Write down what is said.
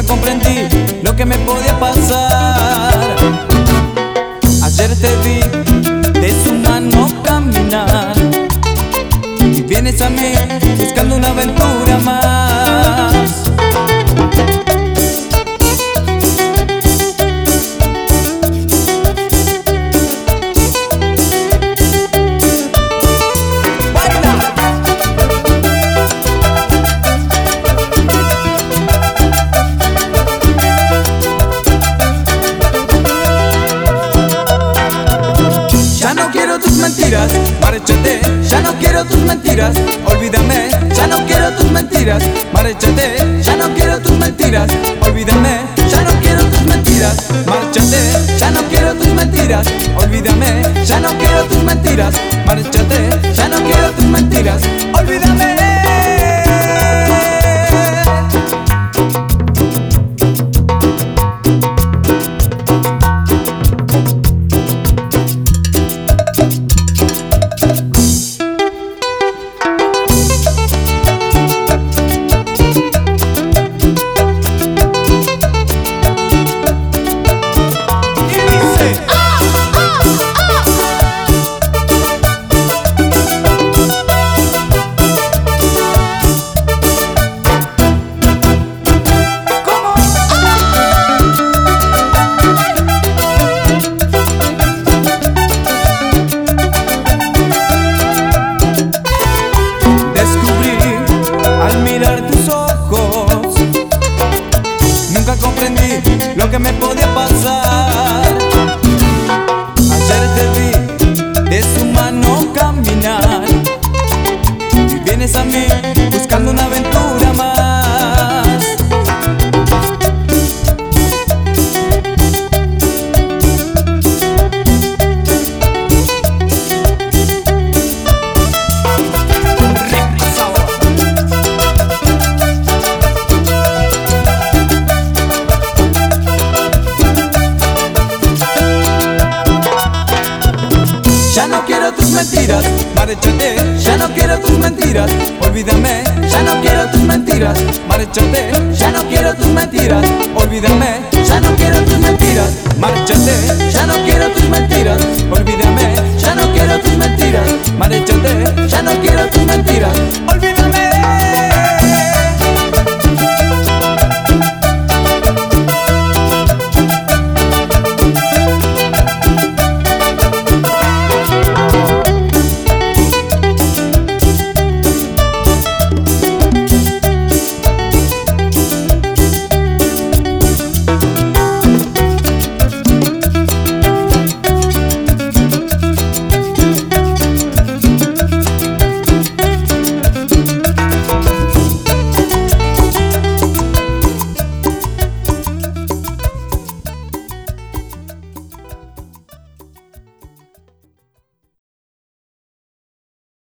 comprendí lo que me podía pasar. Ayer te vi de su mano caminar y vienes a mí buscando una aventura más. Mentiras, márchate, ya no quiero tus mentiras, olvídame, ya no quiero tus mentiras, márchate, ya no quiero tus mentiras, olvídame, ya no quiero tus mentiras, márchate, ya no quiero tus mentiras, olvídame, ya no quiero tus mentiras, márchate, ya no quiero tus mentiras, olvídame. Lo que me podía pasar. Ayer te vi de su mano caminar y vienes a mí buscando una aventura más. Ya no quiero tus mentiras, márchate, ya no quiero tus mentiras, olvídame, ya no quiero tus mentiras, márchate, ya no quiero tus mentiras, olvídame.